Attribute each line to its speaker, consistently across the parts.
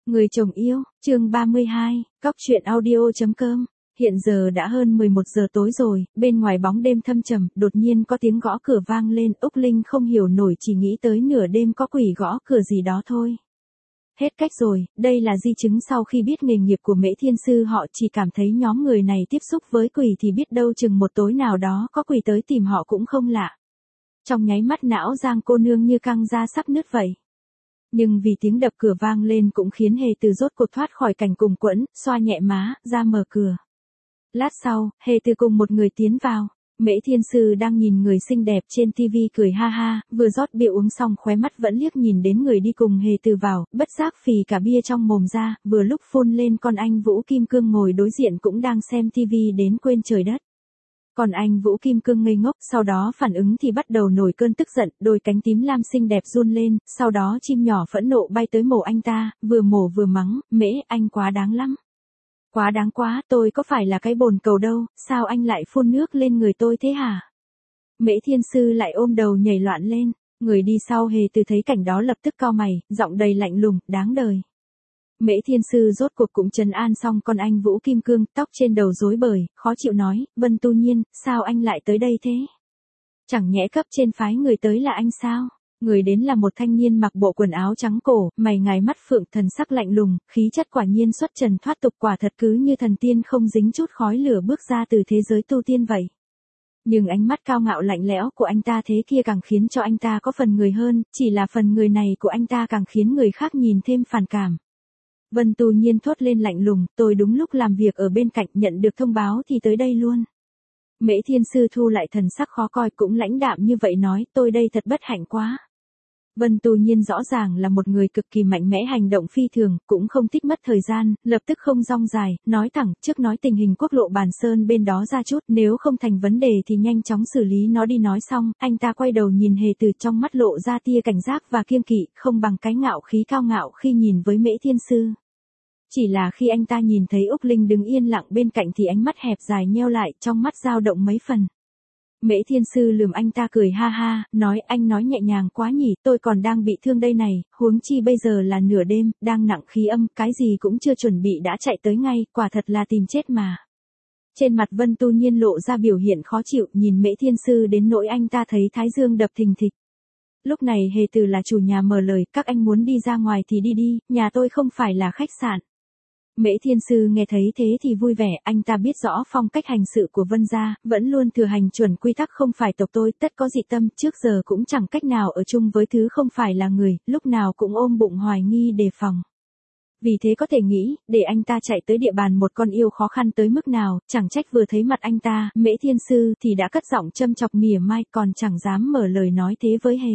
Speaker 1: Người chồng yêu, chương 32, Cóc truyện audio.com. Hiện giờ đã hơn 11 giờ tối rồi, bên ngoài bóng đêm thâm trầm, đột nhiên có tiếng gõ cửa vang lên, Úc Linh không hiểu nổi, chỉ nghĩ tới nửa đêm có quỷ gõ cửa gì đó thôi. Hết cách rồi, đây là di chứng sau khi biết nghề nghiệp của Mễ Thiên Sư, họ chỉ cảm thấy nhóm người này tiếp xúc với quỷ thì biết đâu chừng một tối nào đó có quỷ tới tìm họ cũng không lạ. Trong nháy mắt não Giang cô nương như căng ra sắp nứt vậy. Nhưng vì tiếng đập cửa vang lên cũng khiến Hề Từ rốt cuộc thoát khỏi cảnh cùng quẫn, xoa nhẹ má, ra mở cửa. Lát sau, Hề Từ cùng một người tiến vào. Mễ Thiên Sư đang nhìn người xinh đẹp trên tivi cười ha ha, vừa rót bia uống xong khóe mắt vẫn liếc nhìn đến người đi cùng Hề Từ vào, bất giác phì cả bia trong mồm ra, vừa lúc phun lên con anh Vũ Kim Cương ngồi đối diện cũng đang xem tivi đến quên trời đất. Còn anh Vũ Kim Cương ngây ngốc, sau đó phản ứng thì bắt đầu nổi cơn tức giận, đôi cánh tím lam xinh đẹp run lên, sau đó chim nhỏ phẫn nộ bay tới mổ anh ta, vừa mổ vừa mắng, Mễ, anh quá đáng lắm. Quá đáng quá, tôi có phải là cái bồn cầu đâu, sao anh lại phun nước lên người tôi thế hả? Mễ Thiên Sư lại ôm đầu nhảy loạn lên, người đi sau Hề Từ thấy cảnh đó lập tức cau mày, giọng đầy lạnh lùng, đáng đời. Mễ Thiên Sư rốt cuộc cũng trấn an xong con anh Vũ Kim Cương, tóc trên đầu rối bời, khó chịu nói, Vân Tu Nhiên, sao anh lại tới đây thế? Chẳng nhẽ cấp trên phái người tới là anh sao? Người đến là một thanh niên mặc bộ quần áo trắng cổ, mày ngài mắt phượng, thần sắc lạnh lùng, khí chất quả nhiên xuất trần thoát tục, quả thật cứ như thần tiên không dính chút khói lửa bước ra từ thế giới tu tiên vậy. Nhưng ánh mắt cao ngạo lạnh lẽo của anh ta thế kia càng khiến cho anh ta có phần người hơn, chỉ là phần người này của anh ta càng khiến người khác nhìn thêm phản cảm. Vân Tu Nhiên thốt lên lạnh lùng, tôi đúng lúc làm việc ở bên cạnh nhận được thông báo thì tới đây luôn. Mễ Thiên Sư thu lại thần sắc khó coi cũng lãnh đạm như vậy nói, tôi đây thật bất hạnh quá. Vân Tu Nhiên rõ ràng là một người cực kỳ mạnh mẽ, hành động phi thường, cũng không thích mất thời gian, lập tức không rong dài, nói thẳng, trước nói tình hình quốc lộ Bàn Sơn bên đó ra chút, nếu không thành vấn đề thì nhanh chóng xử lý nó đi. Nói xong, anh ta quay đầu nhìn Hề Từ, trong mắt lộ ra tia cảnh giác và kiêng kỵ, không bằng cái ngạo khí cao ngạo khi nhìn với Mễ Thiên Sư. Chỉ là khi anh ta nhìn thấy Úc Linh đứng yên lặng bên cạnh thì ánh mắt hẹp dài nheo lại, trong mắt dao động mấy phần. Mễ Thiên Sư lườm anh ta cười ha ha, nói anh nói nhẹ nhàng quá nhỉ, tôi còn đang bị thương đây này, huống chi bây giờ là nửa đêm, đang nặng khí âm, cái gì cũng chưa chuẩn bị đã chạy tới ngay, quả thật là tìm chết mà. Trên mặt Vân Tu Nhiên lộ ra biểu hiện khó chịu, nhìn Mễ Thiên Sư đến nỗi anh ta thấy thái dương đập thình thịch. Lúc này Hề Từ là chủ nhà mở lời, các anh muốn đi ra ngoài thì đi đi, nhà tôi không phải là khách sạn. Mễ Thiên Sư nghe thấy thế thì vui vẻ, anh ta biết rõ phong cách hành sự của Vân gia, vẫn luôn thừa hành chuẩn quy tắc không phải tộc tôi, tất có dị tâm, trước giờ cũng chẳng cách nào ở chung với thứ không phải là người, lúc nào cũng ôm bụng hoài nghi đề phòng. Vì thế có thể nghĩ, để anh ta chạy tới địa bàn một con yêu khó khăn tới mức nào, chẳng trách vừa thấy mặt anh ta, Mễ Thiên Sư thì đã cất giọng châm chọc mỉa mai, còn chẳng dám mở lời nói thế với Hề.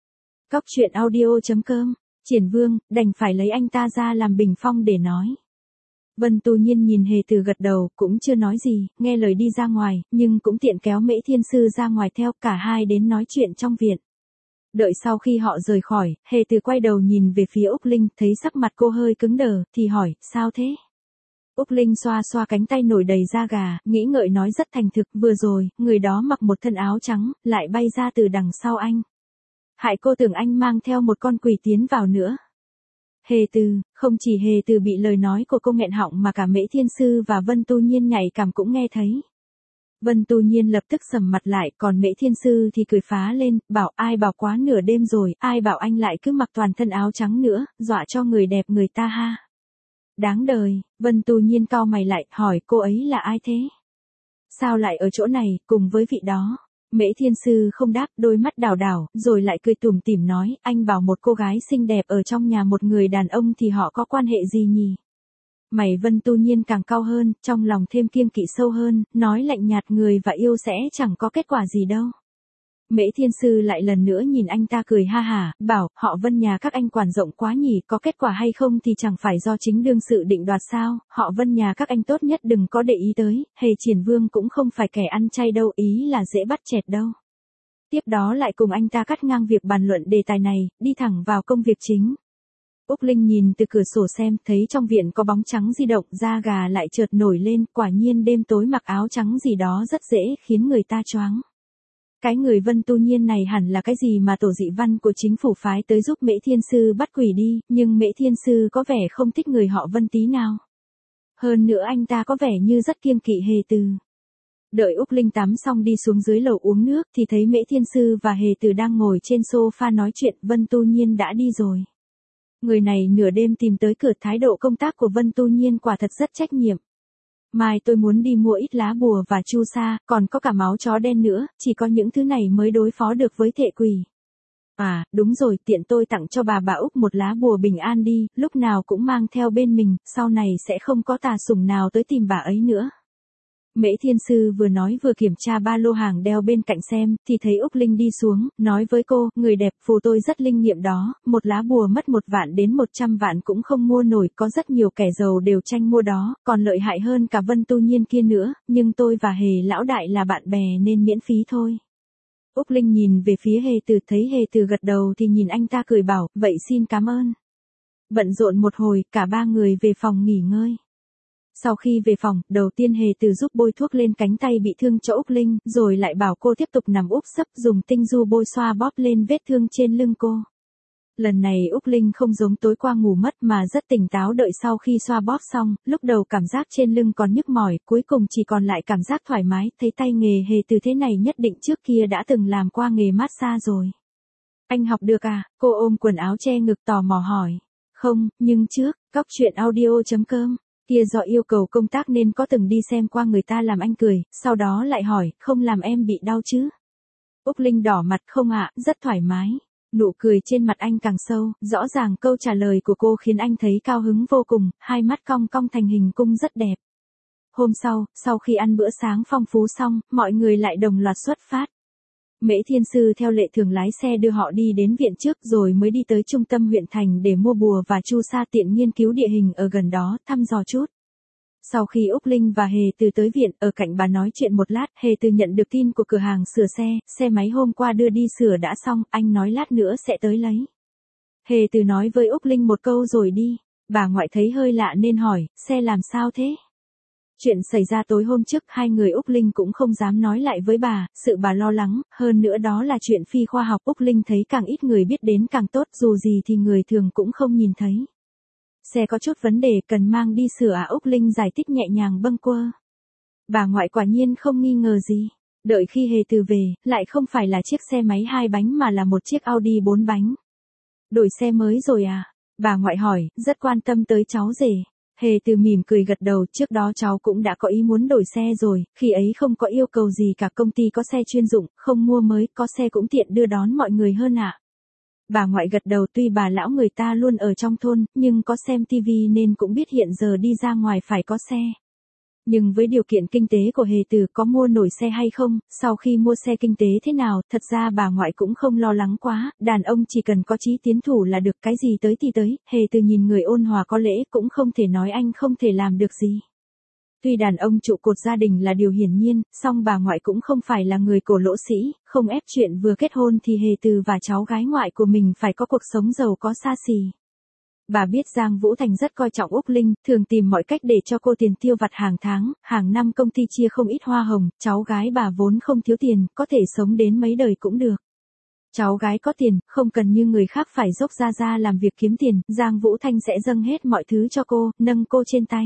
Speaker 1: Cóc truyện audio.com, Triển Vương, đành phải lấy anh ta ra làm bình phong để nói. Vân Tu Nhiên nhìn Hề Từ gật đầu, cũng chưa nói gì, nghe lời đi ra ngoài, nhưng cũng tiện kéo Mễ Thiên Sư ra ngoài theo, cả hai đến nói chuyện trong viện. Đợi sau khi họ rời khỏi, Hề Từ quay đầu nhìn về phía Úc Linh, thấy sắc mặt cô hơi cứng đờ, thì hỏi, sao thế? Úc Linh xoa xoa cánh tay nổi đầy da gà, nghĩ ngợi nói rất thành thực, vừa rồi, người đó mặc một thân áo trắng, lại bay ra từ đằng sau anh. Hại cô tưởng anh mang theo một con quỷ tiến vào nữa. Hề Từ, không chỉ Hề Từ bị lời nói của cô nghẹn họng mà cả Mễ Thiên Sư và Vân Tu Nhiên nhạy cảm cũng nghe thấy. Vân Tu Nhiên lập tức sầm mặt lại, còn Mễ Thiên Sư thì cười phá lên, bảo ai bảo quá nửa đêm rồi, ai bảo anh lại cứ mặc toàn thân áo trắng nữa, dọa cho người đẹp người ta ha. Đáng đời, Vân Tu Nhiên cau mày lại, hỏi cô ấy là ai thế? Sao lại ở chỗ này, cùng với vị đó? Mễ Thiên Sư không đáp, đôi mắt đảo đảo, rồi lại cười tủm tỉm nói, anh bảo một cô gái xinh đẹp ở trong nhà một người đàn ông thì họ có quan hệ gì nhỉ? Mày Vân Tu Nhiên càng cau hơn, trong lòng thêm kiêng kỵ sâu hơn, nói lạnh nhạt, người và yêu sẽ chẳng có kết quả gì đâu. Mễ Thiên Sư lại lần nữa nhìn anh ta cười ha hả, bảo, họ Vân nhà các anh quản rộng quá nhỉ, có kết quả hay không thì chẳng phải do chính đương sự định đoạt sao, họ Vân nhà các anh tốt nhất đừng có để ý tới, Hề Triển Vương cũng không phải kẻ ăn chay đâu, ý là dễ bắt chẹt đâu. Tiếp đó lại cùng anh ta cắt ngang việc bàn luận đề tài này, đi thẳng vào công việc chính. Úc Linh nhìn từ cửa sổ xem, thấy trong viện có bóng trắng di động, da gà lại chợt nổi lên, quả nhiên đêm tối mặc áo trắng gì đó rất dễ khiến người ta choáng. Cái người Vân Tu Nhiên này hẳn là cái gì mà tổ dị văn của chính phủ phái tới giúp Mễ Thiên Sư bắt quỷ đi, nhưng Mễ Thiên Sư có vẻ không thích người họ Vân tí nào. Hơn nữa anh ta có vẻ như rất kiêng kỵ Hề Từ. Đợi Úc Linh tắm xong đi xuống dưới lầu uống nước thì thấy Mễ Thiên Sư và Hề Từ đang ngồi trên sofa nói chuyện. Vân Tu Nhiên đã đi rồi. Người này nửa đêm tìm tới cửa, thái độ công tác của Vân Tu Nhiên quả thật rất trách nhiệm. Mai tôi muốn đi mua ít lá bùa và chu sa, còn có cả máu chó đen nữa, chỉ có những thứ này mới đối phó được với thệ quỷ. À, đúng rồi, tiện tôi tặng cho bà Úc một lá bùa bình an đi, lúc nào cũng mang theo bên mình, sau này sẽ không có tà sủng nào tới tìm bà ấy nữa. Mễ Thiên Sư vừa nói vừa kiểm tra ba lô hàng đeo bên cạnh xem, thì thấy Úc Linh đi xuống, nói với cô, người đẹp, phù tôi rất linh nghiệm đó, một lá bùa mất 1 vạn đến 100 vạn cũng không mua nổi, có rất nhiều kẻ giàu đều tranh mua đó, còn lợi hại hơn cả Vân Tu Nhiên kia nữa, nhưng tôi và Hề lão đại là bạn bè nên miễn phí thôi. Úc Linh nhìn về phía Hề Từ, thấy Hề Từ gật đầu thì nhìn anh ta cười bảo, vậy xin cảm ơn. Bận rộn một hồi, cả ba người về phòng nghỉ ngơi. Sau khi về phòng, đầu tiên Hề Từ giúp bôi thuốc lên cánh tay bị thương cho Úc Linh, rồi lại bảo cô tiếp tục nằm úp sấp dùng tinh du bôi xoa bóp lên vết thương trên lưng cô. Lần này Úc Linh không giống tối qua ngủ mất mà rất tỉnh táo. Đợi sau khi xoa bóp xong, lúc đầu cảm giác trên lưng còn nhức mỏi, cuối cùng chỉ còn lại cảm giác thoải mái, thấy tay nghề Hề Từ thế này nhất định trước kia đã từng làm qua nghề massage rồi. Anh học được à? Cô ôm quần áo che ngực tò mò hỏi. Không, nhưng trước, cóc truyện audio.com. Kia do yêu cầu công tác nên có từng đi xem qua người ta làm. Anh cười, sau đó lại hỏi, không làm em bị đau chứ? Úc Linh đỏ mặt, không ạ, rất thoải mái. Nụ cười trên mặt anh càng sâu, rõ ràng câu trả lời của cô khiến anh thấy cao hứng vô cùng, hai mắt cong cong thành hình cung rất đẹp. Hôm sau khi ăn bữa sáng phong phú xong, mọi người lại đồng loạt xuất phát. Mễ Thiên Sư theo lệ thường lái xe đưa họ đi đến viện trước rồi mới đi tới trung tâm huyện thành để mua bùa và chu sa, tiện nghiên cứu địa hình ở gần đó, thăm dò chút. Sau khi Úc Linh và Hề Từ tới viện, ở cạnh bà nói chuyện một lát, Hề Từ nhận được tin của cửa hàng sửa xe máy hôm qua đưa đi sửa đã xong, anh nói lát nữa sẽ tới lấy. Hề Từ nói với Úc Linh một câu rồi đi. Bà ngoại thấy hơi lạ nên hỏi, xe làm sao thế? Chuyện xảy ra tối hôm trước, hai người Úc Linh cũng không dám nói lại với bà, sự bà lo lắng, hơn nữa đó là chuyện phi khoa học. Úc Linh thấy càng ít người biết đến càng tốt, dù gì thì người thường cũng không nhìn thấy. Xe có chút vấn đề cần mang đi sửa à? Úc Linh giải thích nhẹ nhàng bâng quơ. Bà ngoại quả nhiên không nghi ngờ gì. Đợi khi Hề Từ về, lại không phải là chiếc xe máy 2 bánh mà là một chiếc Audi 4 bánh. Đổi xe mới rồi à? Bà ngoại hỏi, rất quan tâm tới cháu rể. Hề Từ mỉm cười gật đầu, trước đó cháu cũng đã có ý muốn đổi xe rồi, khi ấy không có yêu cầu gì cả, công ty có xe chuyên dụng, không mua mới, có xe cũng tiện đưa đón mọi người hơn ạ. Bà ngoại gật đầu, tuy bà lão người ta luôn ở trong thôn, nhưng có xem tivi nên cũng biết hiện giờ đi ra ngoài phải có xe. Nhưng với điều kiện kinh tế của Hề Từ có mua nổi xe hay không, sau khi mua xe kinh tế thế nào, thật ra bà ngoại cũng không lo lắng quá, đàn ông chỉ cần có chí tiến thủ là được, cái gì tới thì tới. Hề Từ nhìn người ôn hòa có lễ, cũng không thể nói anh không thể làm được gì. Tuy đàn ông trụ cột gia đình là điều hiển nhiên, song bà ngoại cũng không phải là người cổ lỗ sĩ, không ép chuyện vừa kết hôn thì Hề Từ và cháu gái ngoại của mình phải có cuộc sống giàu có xa xỉ. Bà biết Giang Vũ Thành rất coi trọng Úc Linh, thường tìm mọi cách để cho cô tiền tiêu vặt hàng tháng, hàng năm công ty chia không ít hoa hồng, cháu gái bà vốn không thiếu tiền, có thể sống đến mấy đời cũng được. Cháu gái có tiền, không cần như người khác phải dốc ra làm việc kiếm tiền, Giang Vũ Thanh sẽ dâng hết mọi thứ cho cô, nâng cô trên tay.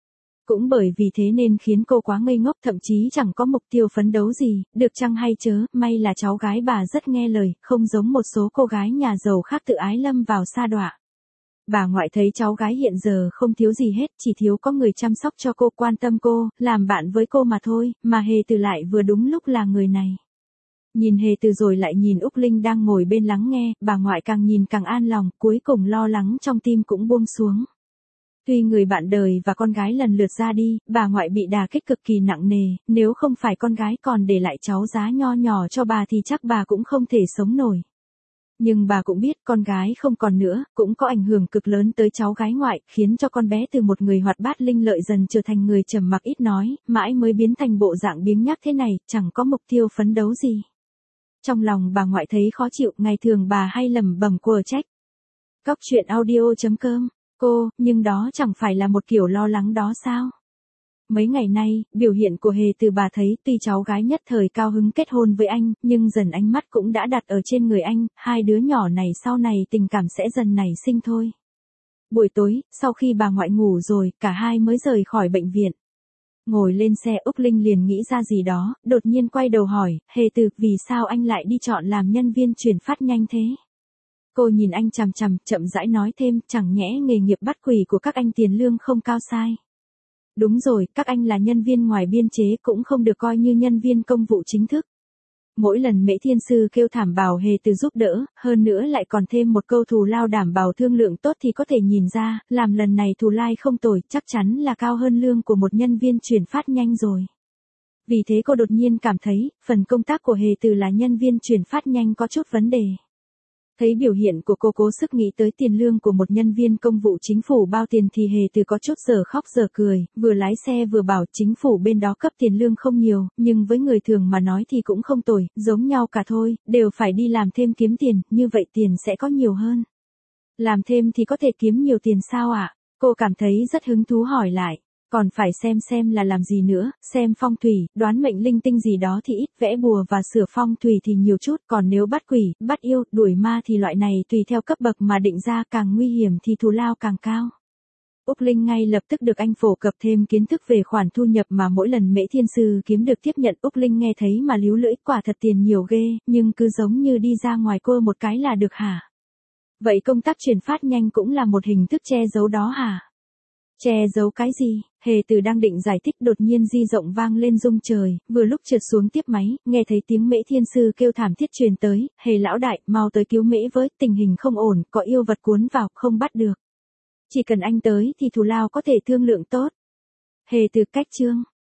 Speaker 1: Cũng bởi vì thế nên khiến cô quá ngây ngốc, thậm chí chẳng có mục tiêu phấn đấu gì, được chăng hay chớ, may là cháu gái bà rất nghe lời, không giống một số cô gái nhà giàu khác tự ái lâm vào sa đọa. Bà ngoại thấy cháu gái hiện giờ không thiếu gì hết, chỉ thiếu có người chăm sóc cho cô, quan tâm cô, làm bạn với cô mà thôi, mà Hề Từ lại vừa đúng lúc là người này. Nhìn Hề Từ rồi lại nhìn Úc Linh đang ngồi bên lắng nghe, bà ngoại càng nhìn càng an lòng, cuối cùng lo lắng trong tim cũng buông xuống. Tuy người bạn đời và con gái lần lượt ra đi, bà ngoại bị đả kích cực kỳ nặng nề, nếu không phải con gái còn để lại cháu giá nho nhỏ cho bà thì chắc bà cũng không thể sống nổi. Nhưng bà cũng biết con gái không còn nữa, cũng có ảnh hưởng cực lớn tới cháu gái ngoại, khiến cho con bé từ một người hoạt bát linh lợi dần trở thành người trầm mặc ít nói, mãi mới biến thành bộ dạng biếng nhác thế này, chẳng có mục tiêu phấn đấu gì. Trong lòng bà ngoại thấy khó chịu, ngày thường bà hay lẩm bẩm quở trách. Cóc truyện audio.com, cô, nhưng đó chẳng phải là một kiểu lo lắng đó sao? Mấy ngày nay, biểu hiện của Hề Từ bà thấy tuy cháu gái nhất thời cao hứng kết hôn với anh, nhưng dần ánh mắt cũng đã đặt ở trên người anh, hai đứa nhỏ này sau này tình cảm sẽ dần nảy sinh thôi. Buổi tối, sau khi bà ngoại ngủ rồi, cả hai mới rời khỏi bệnh viện. Ngồi lên xe Úc Linh liền nghĩ ra gì đó, đột nhiên quay đầu hỏi, Hề Từ, vì sao anh lại đi chọn làm nhân viên chuyển phát nhanh thế? Cô nhìn anh chằm chằm, chậm rãi nói thêm, chẳng nhẽ nghề nghiệp bắt quỷ của các anh tiền lương không cao sai. Đúng rồi, các anh là nhân viên ngoài biên chế cũng không được coi như nhân viên công vụ chính thức. Mỗi lần Mễ Thiên Sư kêu thảm bảo Hề Từ giúp đỡ, hơn nữa lại còn thêm một câu thù lao đảm bảo thương lượng tốt thì có thể nhìn ra, làm lần này thù lai không tồi, chắc chắn là cao hơn lương của một nhân viên chuyển phát nhanh rồi. Vì thế cô đột nhiên cảm thấy, phần công tác của Hề Từ là nhân viên chuyển phát nhanh có chút vấn đề. Thấy biểu hiện của cô cố sức nghĩ tới tiền lương của một nhân viên công vụ chính phủ bao tiền thì Hề Từ có chút giờ khóc giờ cười, vừa lái xe vừa bảo chính phủ bên đó cấp tiền lương không nhiều, nhưng với người thường mà nói thì cũng không tồi, giống nhau cả thôi, đều phải đi làm thêm kiếm tiền, như vậy tiền sẽ có nhiều hơn. Làm thêm thì có thể kiếm nhiều tiền sao ạ? Cô cảm thấy rất hứng thú hỏi lại. Còn phải xem là làm gì nữa, xem phong thủy, đoán mệnh linh tinh gì đó thì ít, vẽ bùa và sửa phong thủy thì nhiều chút, còn nếu bắt quỷ, bắt yêu, đuổi ma thì loại này tùy theo cấp bậc mà định ra, càng nguy hiểm thì thù lao càng cao. Úc Linh ngay lập tức được anh phổ cập thêm kiến thức về khoản thu nhập mà mỗi lần Mễ Thiên Sư kiếm được tiếp nhận. Úc Linh nghe thấy mà líu lưỡi, quả thật tiền nhiều ghê, nhưng cứ giống như đi ra ngoài cô một cái là được hả? Vậy công tác chuyển phát nhanh cũng là một hình thức che giấu đó hả? Che giấu cái gì? Hề Từ đang định giải thích, đột nhiên di động vang lên rung trời, vừa lúc trượt xuống tiếp máy, nghe thấy tiếng Mễ Thiên Sư kêu thảm thiết truyền tới, Hề lão đại, mau tới cứu Mễ với, tình hình không ổn, có yêu vật cuốn vào, không bắt được. Chỉ cần anh tới thì thù lao có thể thương lượng tốt. Hề Từ cách chương